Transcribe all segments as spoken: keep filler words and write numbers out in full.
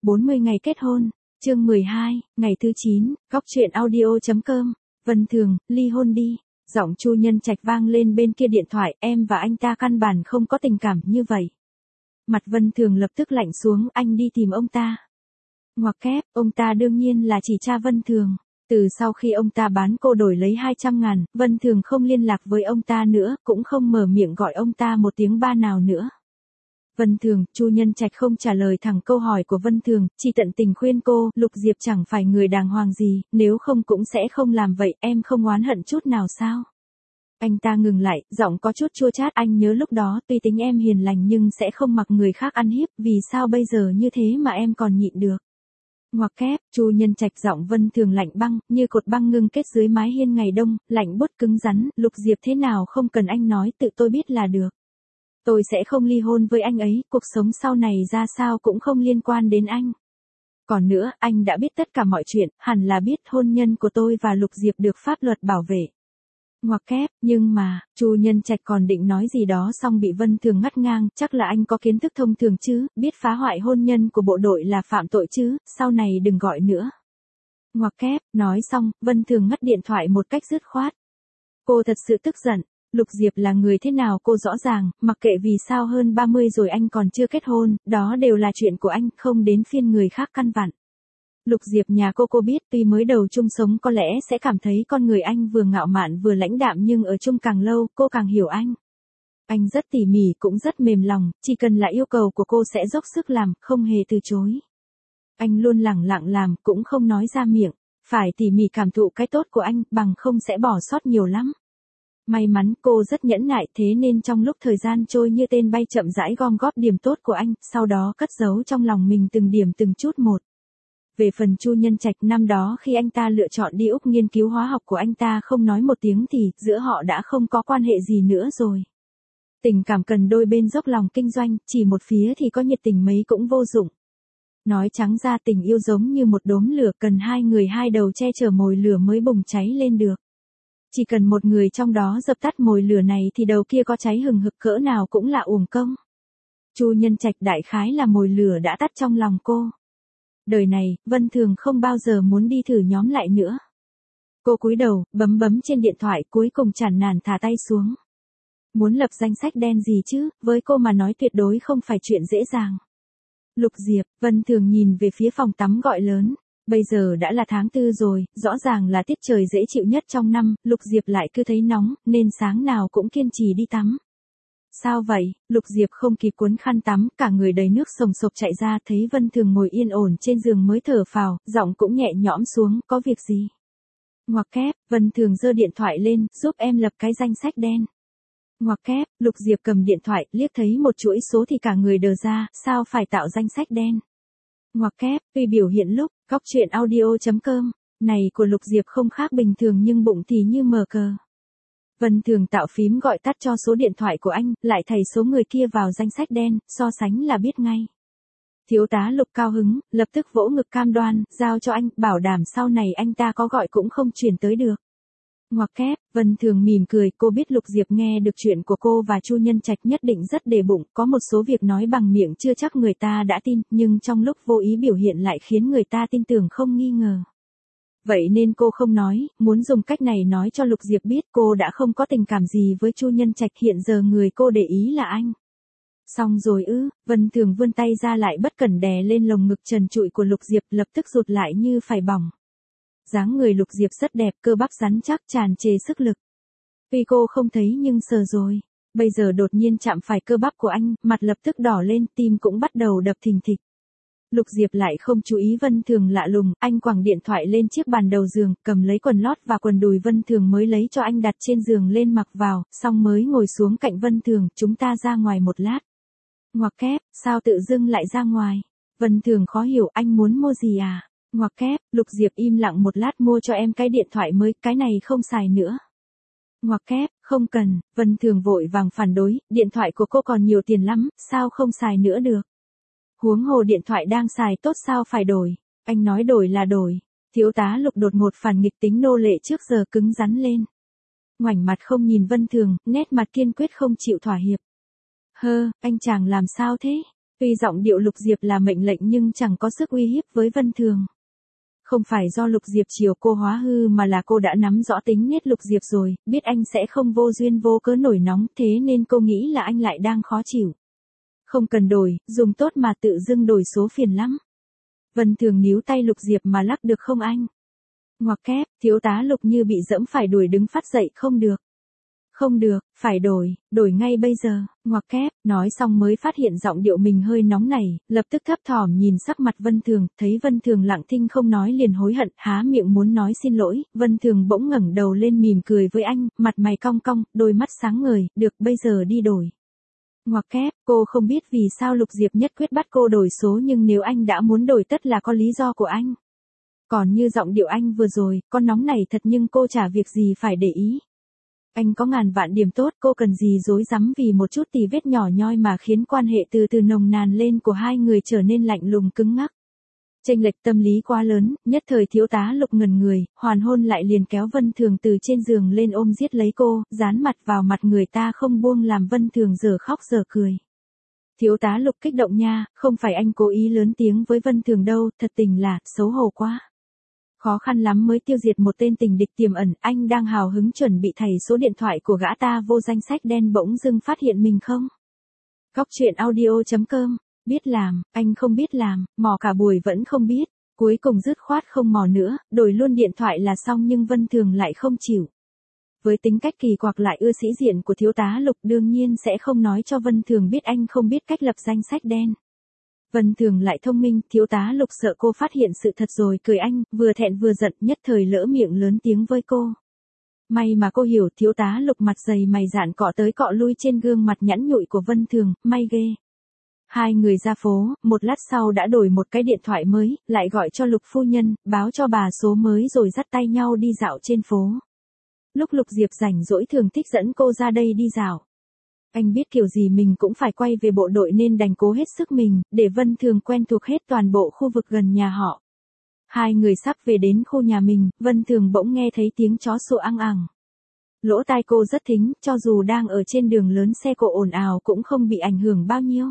bốn mươi ngày kết hôn, chương mười hai, ngày thứ chín, góc truyện audio.com, Vân Thường, ly hôn đi. Giọng Chu Nhân Trạch vang lên bên kia điện thoại, em và anh ta căn bản không có tình cảm như vậy. Mặt Vân Thường lập tức lạnh xuống, anh đi tìm ông ta. Ngoặc kép, ông ta đương nhiên là chỉ cha Vân Thường. Từ sau khi ông ta bán cô đổi lấy hai trăm ngàn, Vân Thường không liên lạc với ông ta nữa, cũng không mở miệng gọi ông ta một tiếng ba nào nữa. Vân Thường, Chu Nhân Trạch không trả lời thẳng câu hỏi của Vân Thường, chỉ tận tình khuyên cô, Lục Diệp chẳng phải người đàng hoàng gì, nếu không cũng sẽ không làm vậy, em không oán hận chút nào sao? Anh ta ngừng lại, giọng có chút chua chát, anh nhớ lúc đó, tuy tính em hiền lành nhưng sẽ không mặc người khác ăn hiếp, vì sao bây giờ như thế mà em còn nhịn được? Ngoặc kép, Chu Nhân Trạch giọng Vân Thường lạnh băng, như cột băng ngưng kết dưới mái hiên ngày đông, lạnh buốt cứng rắn, Lục Diệp thế nào không cần anh nói, tự tôi biết là được. Tôi sẽ không ly hôn với anh ấy, cuộc sống sau này ra sao cũng không liên quan đến anh. Còn nữa, anh đã biết tất cả mọi chuyện, hẳn là biết hôn nhân của tôi và Lục Diệp được pháp luật bảo vệ. Ngoặc kép, nhưng mà, Chu Nhân Trạch còn định nói gì đó xong bị Vân Thường ngắt ngang, chắc là anh có kiến thức thông thường chứ, biết phá hoại hôn nhân của bộ đội là phạm tội chứ, sau này đừng gọi nữa. Ngoặc kép, nói xong, Vân Thường ngắt điện thoại một cách dứt khoát. Cô thật sự tức giận. Lục Diệp là người thế nào cô rõ ràng, mặc kệ vì sao hơn ba mươi rồi anh còn chưa kết hôn, đó đều là chuyện của anh, không đến phiên người khác căn vặn. Lục Diệp nhà cô cô biết, tuy mới đầu chung sống có lẽ sẽ cảm thấy con người anh vừa ngạo mạn vừa lãnh đạm, nhưng ở chung càng lâu, cô càng hiểu anh. Anh rất tỉ mỉ cũng rất mềm lòng, chỉ cần là yêu cầu của cô sẽ dốc sức làm, không hề từ chối. Anh luôn lẳng lặng làm, cũng không nói ra miệng, phải tỉ mỉ cảm thụ cái tốt của anh, bằng không sẽ bỏ sót nhiều lắm. May mắn cô rất nhẫn nại, thế nên trong lúc thời gian trôi như tên bay chậm rãi gom góp điểm tốt của anh, sau đó cất giấu trong lòng mình từng điểm từng chút một. Về phần Chu Nhân Trạch, năm đó khi anh ta lựa chọn đi Úc nghiên cứu hóa học của anh ta không nói một tiếng thì giữa họ đã không có quan hệ gì nữa rồi. Tình cảm cần đôi bên dốc lòng kinh doanh, chỉ một phía thì có nhiệt tình mấy cũng vô dụng. Nói trắng ra tình yêu giống như một đốm lửa, cần hai người hai đầu che chở mồi lửa mới bùng cháy lên được. Chỉ cần một người trong đó dập tắt mồi lửa này thì đầu kia có cháy hừng hực cỡ nào cũng là uổng công. Chu Nhân Trạch đại khái là mồi lửa đã tắt trong lòng cô. Đời này, Vân Thường không bao giờ muốn đi thử nhóm lại nữa. Cô cúi đầu, bấm bấm trên điện thoại, cuối cùng chán nản thả tay xuống. Muốn lập danh sách đen gì chứ, với cô mà nói tuyệt đối không phải chuyện dễ dàng. Lục Diệp, Vân Thường nhìn về phía phòng tắm gọi lớn. Bây giờ đã là tháng tư rồi, rõ ràng là tiết trời dễ chịu nhất trong năm, Lục Diệp lại cứ thấy nóng, nên sáng nào cũng kiên trì đi tắm. Sao vậy? Lục Diệp không kịp cuốn khăn tắm, cả người đầy nước sồng sộc chạy ra, thấy Vân Thường ngồi yên ổn trên giường mới thở phào, giọng cũng nhẹ nhõm xuống, có việc gì? Ngoặc kép, Vân Thường giơ điện thoại lên, giúp em lập cái danh sách đen. Ngoặc kép, Lục Diệp cầm điện thoại, liếc thấy một chuỗi số thì cả người đờ ra, sao phải tạo danh sách đen? Ngoặc kép, tuy biểu hiện lúc, góc truyện audio.com, này của Lục Diệp không khác bình thường nhưng bụng thì như mờ cờ. Vân Thường tạo phím gọi tắt cho số điện thoại của anh, lại thầy số người kia vào danh sách đen, so sánh là biết ngay. Thiếu tá Lục cao hứng, lập tức vỗ ngực cam đoan, giao cho anh, bảo đảm sau này anh ta có gọi cũng không chuyển tới được. Ngoặc kép, Vân Thường mỉm cười, cô biết Lục Diệp nghe được chuyện của cô và Chu Nhân Trạch nhất định rất để bụng, có một số việc nói bằng miệng chưa chắc người ta đã tin, nhưng trong lúc vô ý biểu hiện lại khiến người ta tin tưởng không nghi ngờ. Vậy nên cô không nói, muốn dùng cách này nói cho Lục Diệp biết cô đã không có tình cảm gì với Chu Nhân Trạch, hiện giờ người cô để ý là anh. Xong rồi ư, Vân Thường vươn tay ra lại bất cẩn đè lên lồng ngực trần trụi của Lục Diệp, lập tức rụt lại như phải bỏng. Dáng người Lục Diệp rất đẹp, cơ bắp rắn chắc, tràn trề sức lực. Tuy cô không thấy nhưng sờ rồi. Bây giờ đột nhiên chạm phải cơ bắp của anh, mặt lập tức đỏ lên, tim cũng bắt đầu đập thình thịch. Lục Diệp lại không chú ý Vân Thường lạ lùng, anh quẳng điện thoại lên chiếc bàn đầu giường, cầm lấy quần lót và quần đùi Vân Thường mới lấy cho anh đặt trên giường lên mặc vào, xong mới ngồi xuống cạnh Vân Thường, chúng ta ra ngoài một lát. Ngoặc kép, sao tự dưng lại ra ngoài? Vân Thường khó hiểu, anh muốn mua gì à? Ngoặc kép, Lục Diệp im lặng một lát, mua cho em cái điện thoại mới, cái này không xài nữa. Ngoặc kép, không cần, Vân Thường vội vàng phản đối, điện thoại của cô còn nhiều tiền lắm, sao không xài nữa được? Huống hồ điện thoại đang xài tốt sao phải đổi? Anh nói đổi là đổi. Thiếu tá Lục đột ngột phản nghịch tính nô lệ trước giờ cứng rắn lên. Ngoảnh mặt không nhìn Vân Thường, nét mặt kiên quyết không chịu thỏa hiệp. Hơ, anh chàng làm sao thế? Tuy giọng điệu Lục Diệp là mệnh lệnh nhưng chẳng có sức uy hiếp với Vân Thường. Không phải do Lục Diệp chiều cô hóa hư mà là cô đã nắm rõ tính nết Lục Diệp rồi, biết anh sẽ không vô duyên vô cớ nổi nóng, thế nên cô nghĩ là anh lại đang khó chịu. Không cần đổi, dùng tốt mà tự dưng đổi số phiền lắm. Vân Thường níu tay Lục Diệp mà lắc được không anh? Ngoặc kép, thiếu tá Lục như bị dẫm phải đuổi đứng phát dậy không được. Không được, phải đổi, đổi ngay bây giờ, ngoặc kép, nói xong mới phát hiện giọng điệu mình hơi nóng này, lập tức thấp thỏm nhìn sắc mặt Vân Thường, thấy Vân Thường lặng thinh không nói liền hối hận, há miệng muốn nói xin lỗi, Vân Thường bỗng ngẩng đầu lên mỉm cười với anh, mặt mày cong cong, đôi mắt sáng ngời, được bây giờ đi đổi. Ngoặc kép, cô không biết vì sao Lục Diệp nhất quyết bắt cô đổi số nhưng nếu anh đã muốn đổi tất là có lý do của anh. Còn như giọng điệu anh vừa rồi, con nóng này thật nhưng cô chả việc gì phải để ý. Anh có ngàn vạn điểm tốt, cô cần gì dối rắm vì một chút tì vết nhỏ nhoi mà khiến quan hệ từ từ nồng nàn lên của hai người trở nên lạnh lùng cứng ngắc. Chênh lệch tâm lý quá lớn, nhất thời thiếu tá Lục ngần người, hoàn hôn lại liền kéo Vân Thường từ trên giường lên ôm giết lấy cô, dán mặt vào mặt người ta không buông làm Vân Thường giờ khóc giờ cười. Thiếu tá Lục kích động nha, không phải anh cố ý lớn tiếng với Vân Thường đâu, thật tình là, xấu hổ quá. Khó khăn lắm mới tiêu diệt một tên tình địch tiềm ẩn, anh đang hào hứng chuẩn bị thảy số điện thoại của gã ta vô danh sách đen bỗng dưng phát hiện mình không. Góc truyện audio chấm com, biết làm, anh không biết làm, mò cả buổi vẫn không biết, cuối cùng dứt khoát không mò nữa, đổi luôn điện thoại là xong nhưng Vân Thường lại không chịu. Với tính cách kỳ quặc lại ưa sĩ diện của thiếu tá Lục đương nhiên sẽ không nói cho Vân Thường biết anh không biết cách lập danh sách đen. Vân Thường lại thông minh, thiếu tá Lục sợ cô phát hiện sự thật rồi cười anh, vừa thẹn vừa giận nhất thời lỡ miệng lớn tiếng với cô. May mà cô hiểu thiếu tá Lục mặt dày mày dạn cọ tới cọ lui trên gương mặt nhẵn nhụi của Vân Thường, may ghê. Hai người ra phố, một lát sau đã đổi một cái điện thoại mới, lại gọi cho Lục phu nhân, báo cho bà số mới rồi dắt tay nhau đi dạo trên phố. Lúc Lục Diệp rảnh rỗi thường thích dẫn cô ra đây đi dạo. Anh biết kiểu gì mình cũng phải quay về bộ đội nên đành cố hết sức mình, để Vân Thường quen thuộc hết toàn bộ khu vực gần nhà họ. Hai người sắp về đến khu nhà mình, Vân Thường bỗng nghe thấy tiếng chó sủa ăng ẳng. Lỗ tai cô rất thính, cho dù đang ở trên đường lớn xe cộ ồn ào cũng không bị ảnh hưởng bao nhiêu.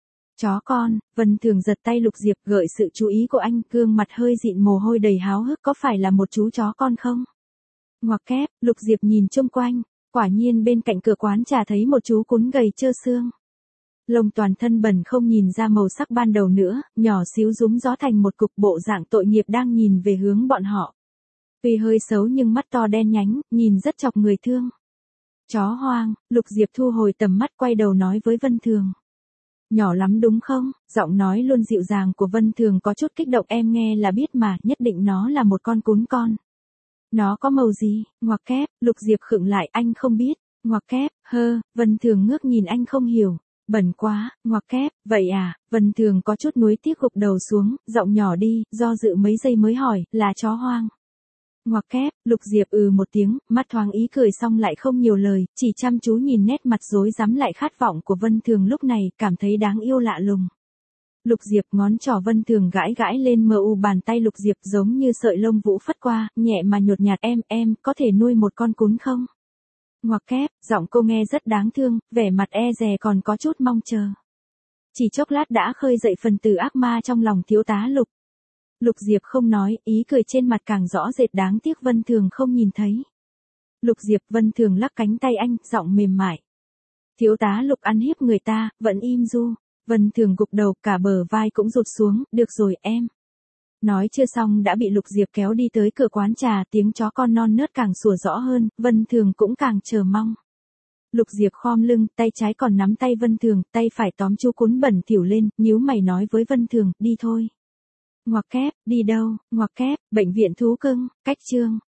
Chó con, Vân Thường giật tay Lục Diệp gợi sự chú ý của anh, gương mặt hơi dịn mồ hôi đầy háo hức, có phải là một chú chó con không? Ngoặc kép, Lục Diệp nhìn chung quanh, quả nhiên bên cạnh cửa quán trà thấy một chú cún gầy trơ xương. Lông toàn thân bẩn không nhìn ra màu sắc ban đầu nữa, nhỏ xíu rúm gió thành một cục bộ dạng tội nghiệp đang nhìn về hướng bọn họ. Tuy hơi xấu nhưng mắt to đen nhánh, nhìn rất chọc người thương. Chó hoang, Lục Diệp thu hồi tầm mắt quay đầu nói với Vân Thường. Nhỏ lắm đúng không? Giọng nói luôn dịu dàng của Vân Thường có chút kích động, em nghe là biết mà, nhất định nó là một con cún con. Nó có màu gì? Ngoặc kép, Lục Diệp khựng lại, anh không biết. Ngoặc kép, hơ, Vân Thường ngước nhìn anh không hiểu. Bẩn quá, ngoặc kép, vậy à? Vân Thường có chút nuối tiếc gục đầu xuống, giọng nhỏ đi, do dự mấy giây mới hỏi, là chó hoang. Ngoặc kép, Lục Diệp ừ một tiếng, mắt thoáng ý cười xong lại không nhiều lời, chỉ chăm chú nhìn nét mặt rối rắm lại khát vọng của Vân Thường lúc này, cảm thấy đáng yêu lạ lùng. Lục Diệp ngón trỏ Vân Thường gãi gãi lên mờ u bàn tay Lục Diệp giống như sợi lông vũ phất qua, nhẹ mà nhột nhạt, em, em, có thể nuôi một con cún không? Ngoặc kép, giọng cô nghe rất đáng thương, vẻ mặt e dè còn có chút mong chờ. Chỉ chốc lát đã khơi dậy phần tử ác ma trong lòng thiếu tá Lục. Lục Diệp không nói, ý cười trên mặt càng rõ rệt, đáng tiếc Vân Thường không nhìn thấy. Lục Diệp, Vân Thường lắc cánh tay anh, giọng mềm mại. Thiếu tá Lục ăn hiếp người ta, vẫn im du. Vân Thường gục đầu, cả bờ vai cũng rụt xuống, được rồi em. Nói chưa xong đã bị Lục Diệp kéo đi tới cửa quán trà, tiếng chó con non nớt càng sủa rõ hơn, Vân Thường cũng càng chờ mong. Lục Diệp khom lưng, tay trái còn nắm tay Vân Thường, tay phải tóm chú cún bẩn thỉu lên, nhíu mày nói với Vân Thường, đi thôi. Ngoặc kép, đi đâu? Ngoặc kép, bệnh viện thú cưng, cách chương.